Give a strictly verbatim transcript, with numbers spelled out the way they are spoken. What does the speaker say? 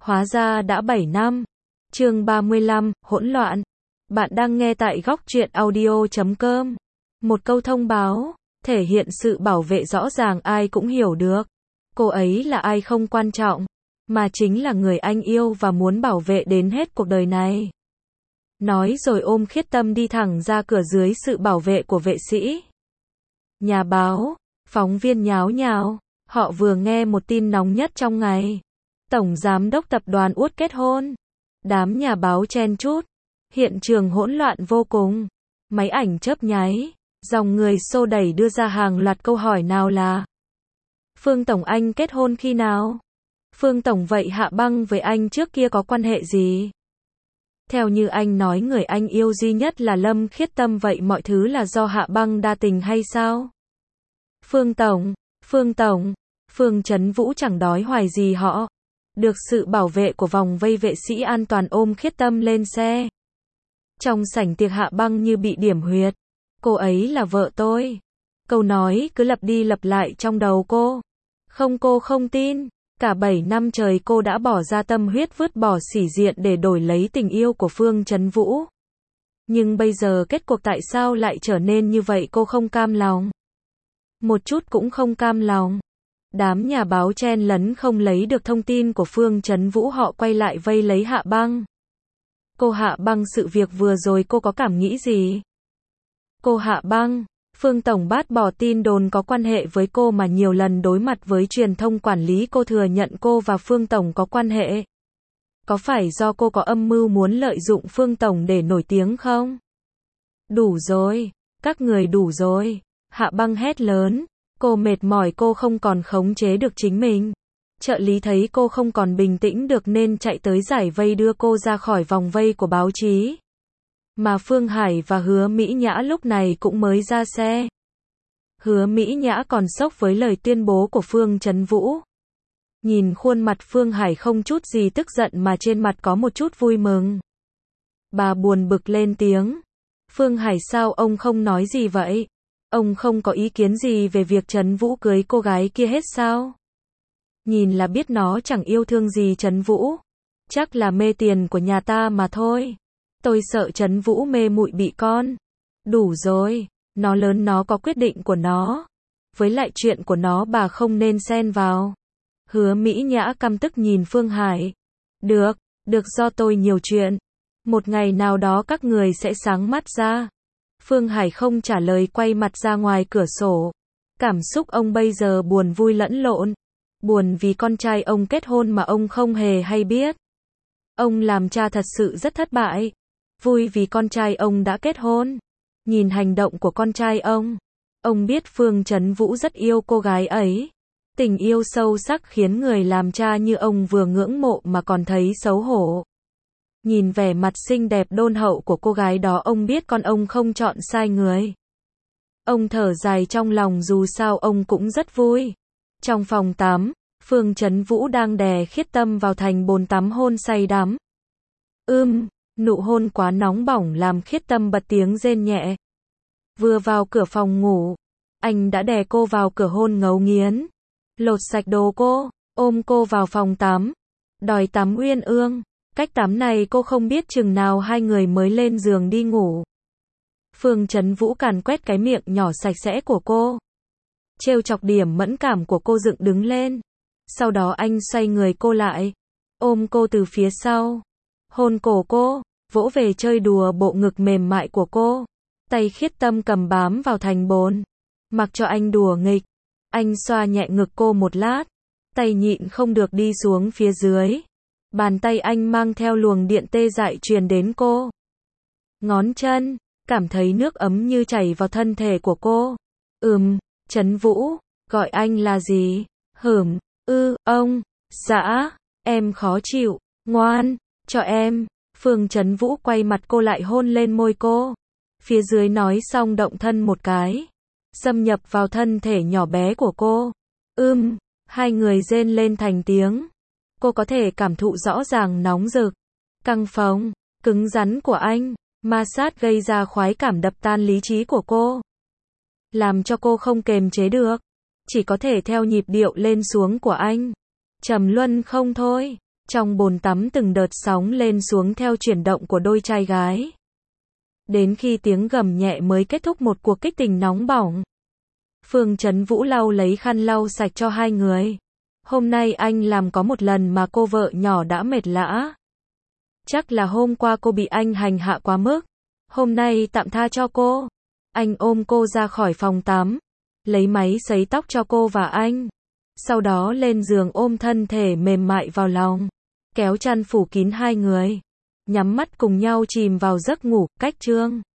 Hóa ra đã bảy năm. Chương ba mươi lăm, hỗn loạn. Bạn đang nghe tại góc truyện audio chấm com. Một câu thông báo, thể hiện sự bảo vệ rõ ràng ai cũng hiểu được. Cô ấy là ai không quan trọng, mà chính là người anh yêu và muốn bảo vệ đến hết cuộc đời này. Nói rồi ôm Khiết Tâm đi thẳng ra cửa dưới sự bảo vệ của vệ sĩ. Nhà báo, phóng viên nháo nhào, họ vừa nghe một tin nóng nhất trong ngày. Tổng giám đốc tập đoàn Út kết hôn. Đám nhà báo chen chúc, hiện trường hỗn loạn vô cùng. Máy ảnh chớp nháy, dòng người xô đẩy đưa ra hàng loạt câu hỏi nào là: Phương Tổng anh kết hôn khi nào? Phương Tổng vậy Hạ Băng với anh trước kia có quan hệ gì? Theo như anh nói người anh yêu duy nhất là Lâm Khiết Tâm, vậy mọi thứ là do Hạ Băng đa tình hay sao? Phương Tổng, Phương Tổng, Phương Chấn Vũ chẳng đói hoài gì họ. Được sự bảo vệ của vòng vây vệ sĩ an toàn ôm Khiết Tâm lên xe. Trong sảnh tiệc Hạ Băng như bị điểm huyệt. Cô ấy là vợ tôi. Câu nói cứ lặp đi lặp lại trong đầu cô. Không, cô không tin. Cả bảy năm trời cô đã bỏ ra tâm huyết vứt bỏ sĩ diện để đổi lấy tình yêu của Phương Chấn Vũ. Nhưng bây giờ kết cuộc tại sao lại trở nên như vậy, cô không cam lòng. Một chút cũng không cam lòng. Đám nhà báo chen lấn không lấy được thông tin của Phương Chấn Vũ, họ quay lại vây lấy Hạ Băng. Cô Hạ Băng, sự việc vừa rồi cô có cảm nghĩ gì? Cô Hạ Băng, Phương Tổng bác bỏ tin đồn có quan hệ với cô mà nhiều lần đối mặt với truyền thông quản lý cô thừa nhận cô và Phương Tổng có quan hệ. Có phải do cô có âm mưu muốn lợi dụng Phương Tổng để nổi tiếng không? Đủ rồi, các người đủ rồi. Hạ Băng hét lớn. Cô mệt mỏi, cô không còn khống chế được chính mình. Trợ lý thấy cô không còn bình tĩnh được nên chạy tới giải vây đưa cô ra khỏi vòng vây của báo chí. Mà Phương Hải và Hứa Mỹ Nhã lúc này cũng mới ra xe. Hứa Mỹ Nhã còn sốc với lời tuyên bố của Phương Chấn Vũ. Nhìn khuôn mặt Phương Hải không chút gì tức giận mà trên mặt có một chút vui mừng. Bà buồn bực lên tiếng. Phương Hải, sao ông không nói gì vậy? Ông không có ý kiến gì về việc Chấn Vũ cưới cô gái kia hết sao? Nhìn là biết nó chẳng yêu thương gì Chấn Vũ. Chắc là mê tiền của nhà ta mà thôi. Tôi sợ Chấn Vũ mê muội bị con. Đủ rồi, nó lớn, nó có quyết định của nó. Với lại chuyện của nó bà không nên xen vào. Hứa Mỹ Nhã căm tức nhìn Phương Hải. Được, được, do tôi nhiều chuyện. Một ngày nào đó các người sẽ sáng mắt ra. Phương Hải không trả lời, quay mặt ra ngoài cửa sổ. Cảm xúc ông bây giờ buồn vui lẫn lộn. Buồn vì con trai ông kết hôn mà ông không hề hay biết. Ông làm cha thật sự rất thất bại. Vui vì con trai ông đã kết hôn. Nhìn hành động của con trai ông, ông biết Phương Chấn Vũ rất yêu cô gái ấy. Tình yêu sâu sắc khiến người làm cha như ông vừa ngưỡng mộ mà còn thấy xấu hổ. Nhìn vẻ mặt xinh đẹp đôn hậu của cô gái đó, ông biết con ông không chọn sai người. Ông thở dài trong lòng, dù sao ông cũng rất vui. Trong phòng tắm, Phương Chấn Vũ đang đè Khiết Tâm vào thành bồn tắm hôn say đắm. Ưm, nụ hôn quá nóng bỏng làm Khiết Tâm bật tiếng rên nhẹ. Vừa vào cửa phòng ngủ, anh đã đè cô vào cửa hôn ngấu nghiến. Lột sạch đồ cô, ôm cô vào phòng tắm, đòi tắm uyên ương. Cách tắm này cô không biết chừng nào hai người mới lên giường đi ngủ. Phương Chấn Vũ càn quét cái miệng nhỏ sạch sẽ của cô. Trêu chọc điểm mẫn cảm của cô, dựng đứng lên. Sau đó anh xoay người cô lại, ôm cô từ phía sau, hôn cổ cô, vỗ về chơi đùa bộ ngực mềm mại của cô. Tay Khiết Tâm cầm bám vào thành bồn, mặc cho anh đùa nghịch. Anh xoa nhẹ ngực cô một lát, tay nhịn không được đi xuống phía dưới. Bàn tay anh mang theo luồng điện tê dại truyền đến cô. Ngón chân, cảm thấy nước ấm như chảy vào thân thể của cô. Ừm, Chấn Vũ, gọi anh là gì? Hửm, ư, ông, dã, em khó chịu, ngoan, cho em. Phương Chấn Vũ quay mặt cô lại hôn lên môi cô. Phía dưới nói xong động thân một cái, xâm nhập vào thân thể nhỏ bé của cô. Ưm, hai người rên lên thành tiếng. Cô có thể cảm thụ rõ ràng nóng rực, căng phồng, cứng rắn của anh, ma sát gây ra khoái cảm đập tan lý trí của cô. Làm cho cô không kềm chế được, chỉ có thể theo nhịp điệu lên xuống của anh. Trầm luân không thôi, Trong bồn tắm từng đợt sóng lên xuống theo chuyển động của đôi trai gái. Đến khi tiếng gầm nhẹ mới kết thúc một cuộc kích tình nóng bỏng. Phương Chấn Vũ lau lấy khăn lau sạch cho hai người. Hôm nay anh làm có một lần mà cô vợ nhỏ đã mệt lã. Chắc là hôm qua cô bị anh hành hạ quá mức. Hôm nay tạm tha cho cô. Anh ôm cô ra khỏi phòng tắm. Lấy máy sấy tóc cho cô và anh. Sau đó lên giường ôm thân thể mềm mại vào lòng. Kéo chăn phủ kín hai người. Nhắm mắt cùng nhau chìm vào giấc ngủ, cách chương.